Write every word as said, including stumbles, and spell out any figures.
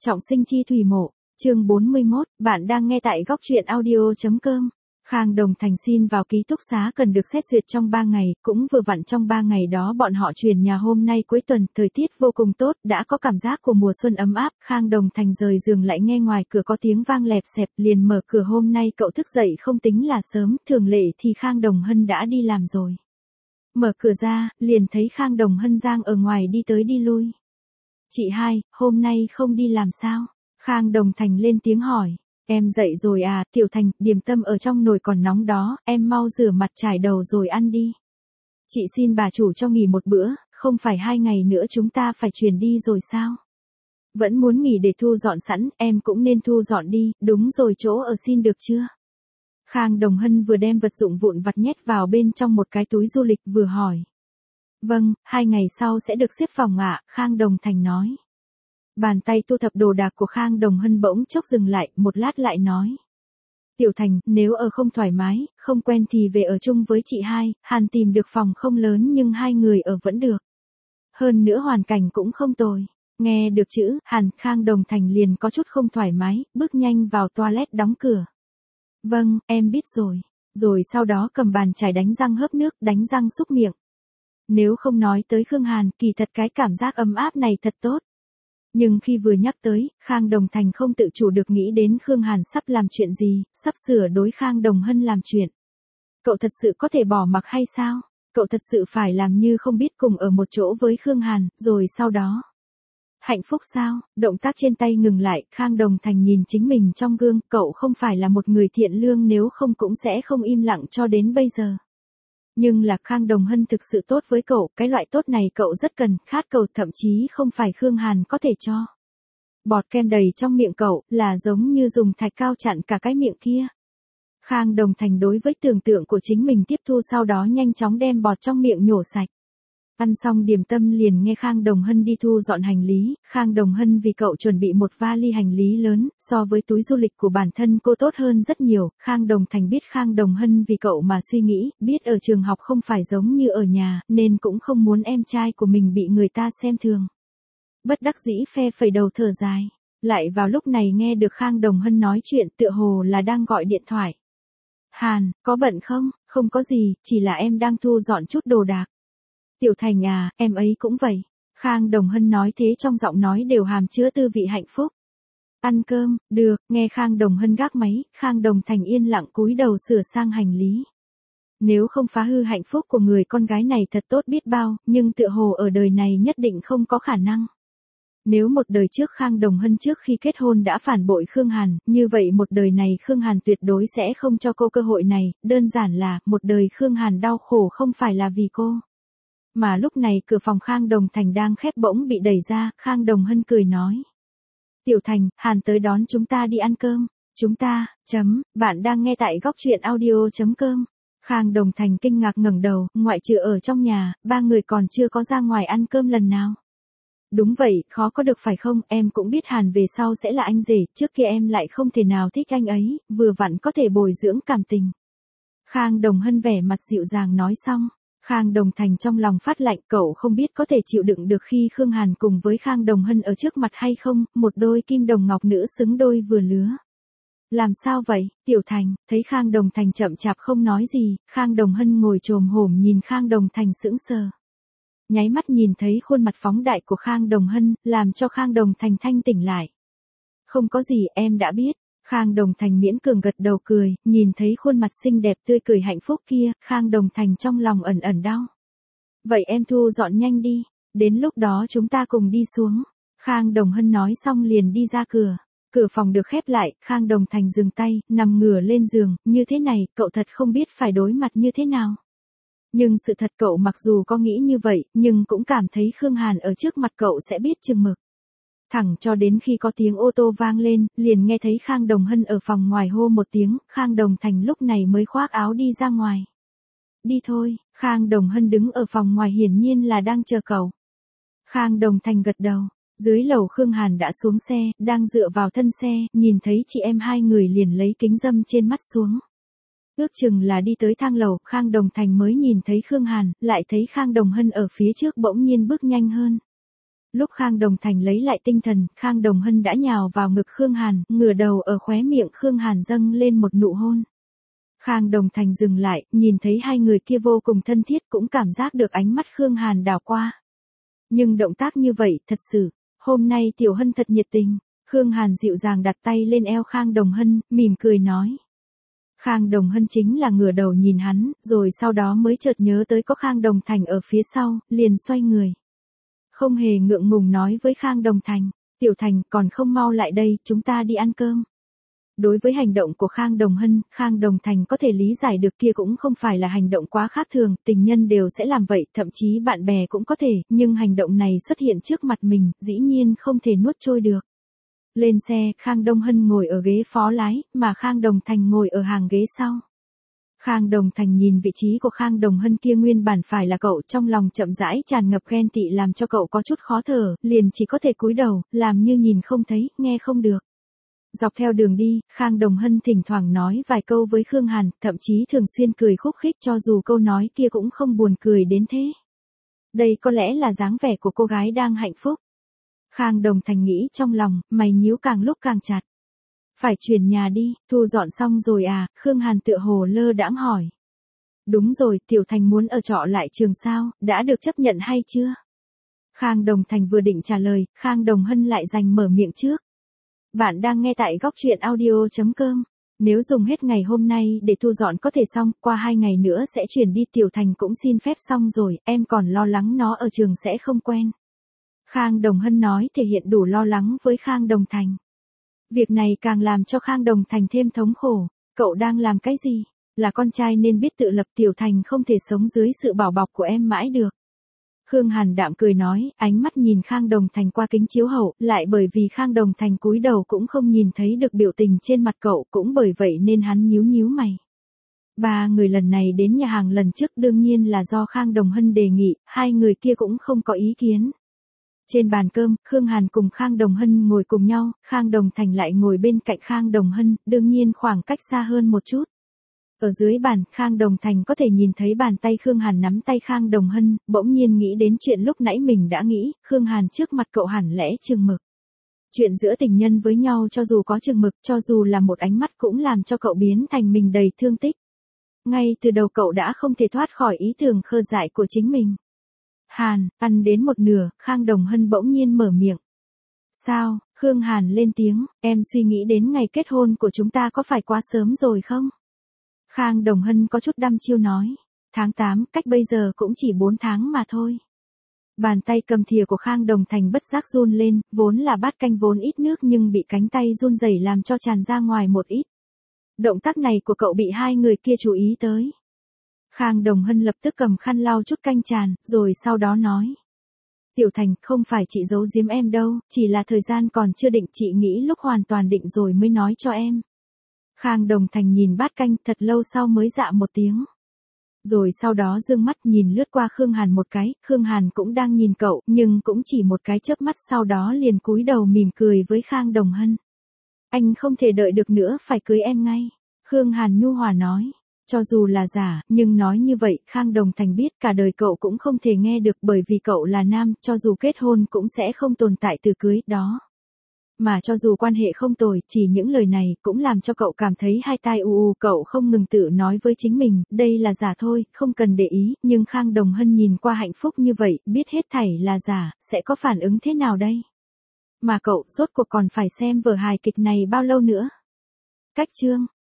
Trọng sinh chi thủy mộ, chương bốn mươi mốt, bạn đang nghe tại góc truyện audio.com. Khang Đồng Thành xin vào ký túc xá cần được xét duyệt trong ba ngày, cũng vừa vặn trong ba ngày đó bọn họ chuyển nhà. Hôm nay cuối tuần, thời tiết vô cùng tốt, đã có cảm giác của mùa xuân ấm áp. Khang Đồng Thành rời giường lại nghe ngoài cửa có tiếng vang lẹp xẹp, liền mở cửa. Hôm nay cậu thức dậy không tính là sớm, thường lệ thì Khang Đồng Hân đã đi làm rồi. Mở cửa ra, liền thấy Khang Đồng Hân đang ở ngoài đi tới đi lui. Chị hai, hôm nay không đi làm sao? Khang Đồng Thành lên tiếng hỏi. Em dậy rồi à, Tiểu Thành, điểm tâm ở trong nồi còn nóng đó, em mau rửa mặt chải đầu rồi ăn đi. Chị xin bà chủ cho nghỉ một bữa, không phải hai ngày nữa chúng ta phải chuyển đi rồi sao? Vẫn muốn nghỉ để thu dọn sẵn, em cũng nên thu dọn đi, đúng rồi, chỗ ở xin được chưa? Khang Đồng Hân vừa đem vật dụng vụn vặt nhét vào bên trong một cái túi du lịch vừa hỏi. Vâng, hai ngày sau sẽ được xếp phòng ạ, Khang Đồng Thành nói. Bàn tay thu thập đồ đạc của Khang Đồng Hân bỗng chốc dừng lại, một lát lại nói. Tiểu Thành, nếu ở không thoải mái, không quen thì về ở chung với chị hai, Hàn tìm được phòng không lớn nhưng hai người ở vẫn được. Hơn nữa hoàn cảnh cũng không tồi. Nghe được chữ Hàn, Khang Đồng Thành liền có chút không thoải mái, bước nhanh vào toilet đóng cửa. Vâng, em biết rồi. Rồi sau đó cầm bàn chải đánh răng hớp nước, đánh răng súc miệng. Nếu không nói tới Khương Hàn, kỳ thật cái cảm giác ấm áp này thật tốt. Nhưng khi vừa nhắc tới, Khang Đồng Thành không tự chủ được nghĩ đến Khương Hàn sắp làm chuyện gì, sắp sửa đối Khang Đồng Hân làm chuyện. Cậu thật sự có thể bỏ mặc hay sao? Cậu thật sự phải làm như không biết cùng ở một chỗ với Khương Hàn, rồi sau đó. Hạnh phúc sao? Động tác trên tay ngừng lại, Khang Đồng Thành nhìn chính mình trong gương, cậu không phải là một người thiện lương, nếu không cũng sẽ không im lặng cho đến bây giờ. Nhưng là Khang Đồng Hân thực sự tốt với cậu, cái loại tốt này cậu rất cần, khát cầu, thậm chí không phải Khương Hàn có thể cho. Bọt kem đầy trong miệng cậu, là giống như dùng thạch cao chặn cả cái miệng kia. Khang Đồng Thành đối với tưởng tượng của chính mình tiếp thu, sau đó nhanh chóng đem bọt trong miệng nhổ sạch. Ăn xong điểm tâm liền nghe Khang Đồng Hân đi thu dọn hành lý. Khang Đồng Hân vì cậu chuẩn bị một vali hành lý lớn, so với túi du lịch của bản thân cô tốt hơn rất nhiều. Khang Đồng Thành biết Khang Đồng Hân vì cậu mà suy nghĩ, biết ở trường học không phải giống như ở nhà, nên cũng không muốn em trai của mình bị người ta xem thường. Bất đắc dĩ phe phẩy đầu thở dài. Lại vào lúc này nghe được Khang Đồng Hân nói chuyện, tựa hồ là đang gọi điện thoại. Hàn, có bận không? Không có gì, chỉ là em đang thu dọn chút đồ đạc. Tiểu Thành à, em ấy cũng vậy. Khang Đồng Hân nói thế trong giọng nói đều hàm chứa tư vị hạnh phúc. Ăn cơm, được, nghe Khang Đồng Hân gác máy, Khang Đồng Thành yên lặng cúi đầu sửa sang hành lý. Nếu không phá hư hạnh phúc của người con gái này thật tốt biết bao, nhưng tựa hồ ở đời này nhất định không có khả năng. Nếu một đời trước Khang Đồng Hân trước khi kết hôn đã phản bội Khương Hàn, như vậy một đời này Khương Hàn tuyệt đối sẽ không cho cô cơ hội này, đơn giản là, một đời Khương Hàn đau khổ không phải là vì cô. Mà lúc này cửa phòng Khang Đồng Thành đang khép bỗng bị đẩy ra, Khang Đồng Hân cười nói. Tiểu Thành, Hàn tới đón chúng ta đi ăn cơm. Chúng ta, chấm, bạn đang nghe tại góc truyện audio.com. Khang Đồng Thành kinh ngạc ngẩng đầu, ngoại trừ ở trong nhà, ba người còn chưa có ra ngoài ăn cơm lần nào. Đúng vậy, khó có được phải không, em cũng biết Hàn về sau sẽ là anh rể, trước kia em lại không thể nào thích anh ấy, vừa vặn có thể bồi dưỡng cảm tình. Khang Đồng Hân vẻ mặt dịu dàng nói xong. Khang Đồng Thành trong lòng phát lạnh, cậu không biết có thể chịu đựng được khi Khương Hàn cùng với Khang Đồng Hân ở trước mặt hay không, một đôi kim đồng ngọc nữ xứng đôi vừa lứa. Làm sao vậy, Tiểu Thành? Thấy Khang Đồng Thành chậm chạp không nói gì, Khang Đồng Hân ngồi chồm hổm nhìn Khang Đồng Thành sững sờ. Nháy mắt nhìn thấy khuôn mặt phóng đại của Khang Đồng Hân, làm cho Khang Đồng Thành thanh tỉnh lại. Không có gì, em đã biết. Khang Đồng Thành miễn cường gật đầu cười, nhìn thấy khuôn mặt xinh đẹp tươi cười hạnh phúc kia, Khang Đồng Thành trong lòng ẩn ẩn đau. Vậy em thu dọn nhanh đi, đến lúc đó chúng ta cùng đi xuống. Khang Đồng Hân nói xong liền đi ra cửa. Cửa phòng được khép lại, Khang Đồng Thành dừng tay, nằm ngửa lên giường, như thế này, cậu thật không biết phải đối mặt như thế nào. Nhưng sự thật cậu mặc dù có nghĩ như vậy, nhưng cũng cảm thấy Khương Hàn ở trước mặt cậu sẽ biết chừng mực. Thẳng cho đến khi có tiếng ô tô vang lên, liền nghe thấy Khang Đồng Hân ở phòng ngoài hô một tiếng, Khang Đồng Thành lúc này mới khoác áo đi ra ngoài. Đi thôi, Khang Đồng Hân đứng ở phòng ngoài hiển nhiên là đang chờ cậu. Khang Đồng Thành gật đầu, dưới lầu Khương Hàn đã xuống xe, đang dựa vào thân xe, nhìn thấy chị em hai người liền lấy kính râm trên mắt xuống. Ước chừng là đi tới thang lầu, Khang Đồng Thành mới nhìn thấy Khương Hàn, lại thấy Khang Đồng Hân ở phía trước bỗng nhiên bước nhanh hơn. Lúc Khang Đồng Thành lấy lại tinh thần, Khang Đồng Hân đã nhào vào ngực Khương Hàn, ngửa đầu ở khóe miệng Khương Hàn dâng lên một nụ hôn. Khang Đồng Thành dừng lại, nhìn thấy hai người kia vô cùng thân thiết, cũng cảm giác được ánh mắt Khương Hàn đảo qua. Nhưng động tác như vậy, thật sự, hôm nay Tiểu Hân thật nhiệt tình. Khương Hàn dịu dàng đặt tay lên eo Khang Đồng Hân, mỉm cười nói. Khang Đồng Hân chính là ngửa đầu nhìn hắn, rồi sau đó mới chợt nhớ tới có Khang Đồng Thành ở phía sau, liền xoay người. Không hề ngượng ngùng nói với Khang Đồng Thành, Tiểu Thành còn không mau lại đây, chúng ta đi ăn cơm. Đối với hành động của Khang Đồng Hân, Khang Đồng Thành có thể lý giải được kia cũng không phải là hành động quá khác thường, tình nhân đều sẽ làm vậy, thậm chí bạn bè cũng có thể, nhưng hành động này xuất hiện trước mặt mình, dĩ nhiên không thể nuốt trôi được. Lên xe, Khang Đồng Hân ngồi ở ghế phó lái, mà Khang Đồng Thành ngồi ở hàng ghế sau. Khang Đồng Thành nhìn vị trí của Khang Đồng Hân kia nguyên bản phải là cậu, trong lòng chậm rãi tràn ngập ghen tị làm cho cậu có chút khó thở, liền chỉ có thể cúi đầu, làm như nhìn không thấy, nghe không được. Dọc theo đường đi, Khang Đồng Hân thỉnh thoảng nói vài câu với Khương Hàn, thậm chí thường xuyên cười khúc khích cho dù câu nói kia cũng không buồn cười đến thế. Đây có lẽ là dáng vẻ của cô gái đang hạnh phúc. Khang Đồng Thành nghĩ trong lòng, mày nhíu càng lúc càng chặt. Phải chuyển nhà đi, thu dọn xong rồi à, Khương Hàn tựa hồ lơ đãng hỏi. Đúng rồi, Tiểu Thành muốn ở trọ lại trường sao, đã được chấp nhận hay chưa? Khang Đồng Thành vừa định trả lời, Khang Đồng Hân lại giành mở miệng trước. Bạn đang nghe tại góc truyện audio chấm com. Nếu dùng hết ngày hôm nay để thu dọn có thể xong, qua hai ngày nữa sẽ chuyển đi. Tiểu Thành cũng xin phép xong rồi, em còn lo lắng nó ở trường sẽ không quen. Khang Đồng Hân nói thể hiện đủ lo lắng với Khang Đồng Thành. Việc này càng làm cho Khang Đồng Thành thêm thống khổ. Cậu đang làm cái gì? Là con trai nên biết tự lập, Tiểu Thành không thể sống dưới sự bảo bọc của em mãi được. Khương Hàn đạm cười nói, ánh mắt nhìn Khang Đồng Thành qua kính chiếu hậu, lại bởi vì Khang Đồng Thành cúi đầu cũng không nhìn thấy được biểu tình trên mặt cậu, cũng bởi vậy nên hắn nhíu nhíu mày. Ba người lần này đến nhà hàng lần trước đương nhiên là do Khang Đồng Hân đề nghị, hai người kia cũng không có ý kiến. Trên bàn cơm, Khương Hàn cùng Khang Đồng Hân ngồi cùng nhau, Khang Đồng Thành lại ngồi bên cạnh Khang Đồng Hân, đương nhiên khoảng cách xa hơn một chút. Ở dưới bàn, Khang Đồng Thành có thể nhìn thấy bàn tay Khương Hàn nắm tay Khang Đồng Hân, bỗng nhiên nghĩ đến chuyện lúc nãy mình đã nghĩ, Khương Hàn trước mặt cậu hẳn lẽ chừng mực. Chuyện giữa tình nhân với nhau cho dù có chừng mực, cho dù là một ánh mắt cũng làm cho cậu biến thành mình đầy thương tích. Ngay từ đầu cậu đã không thể thoát khỏi ý tưởng khờ dại của chính mình. Hàn, ăn đến một nửa, Khang Đồng Hân bỗng nhiên mở miệng. Sao, Khương Hàn lên tiếng, em suy nghĩ đến ngày kết hôn của chúng ta có phải quá sớm rồi không? Khang Đồng Hân có chút đăm chiêu nói. Tháng tám, cách bây giờ cũng chỉ bốn tháng mà thôi. Bàn tay cầm thìa của Khang Đồng Thành bất giác run lên, vốn là bát canh vốn ít nước nhưng bị cánh tay run rẩy làm cho tràn ra ngoài một ít. Động tác này của cậu bị hai người kia chú ý tới. Khang Đồng Hân lập tức cầm khăn lau chút canh tràn, rồi sau đó nói. Tiểu Thành, không phải chị giấu giếm em đâu, chỉ là thời gian còn chưa định, chị nghĩ lúc hoàn toàn định rồi mới nói cho em. Khang Đồng Thành nhìn bát canh thật lâu sau mới dạ một tiếng. Rồi sau đó dương mắt nhìn lướt qua Khương Hàn một cái, Khương Hàn cũng đang nhìn cậu, nhưng cũng chỉ một cái chớp mắt sau đó liền cúi đầu mỉm cười với Khang Đồng Hân. Anh không thể đợi được nữa, phải cưới em ngay. Khương Hàn nhu hòa nói. Cho dù là giả, nhưng nói như vậy, Khang Đồng Thành biết cả đời cậu cũng không thể nghe được bởi vì cậu là nam, cho dù kết hôn cũng sẽ không tồn tại từ cưới, đó. Mà cho dù quan hệ không tồi, chỉ những lời này cũng làm cho cậu cảm thấy hai tai u u, cậu không ngừng tự nói với chính mình, đây là giả thôi, không cần để ý, nhưng Khang Đồng Hân nhìn qua hạnh phúc như vậy, biết hết thảy là giả, sẽ có phản ứng thế nào đây? Mà cậu, rốt cuộc còn phải xem vở hài kịch này bao lâu nữa? Cách chương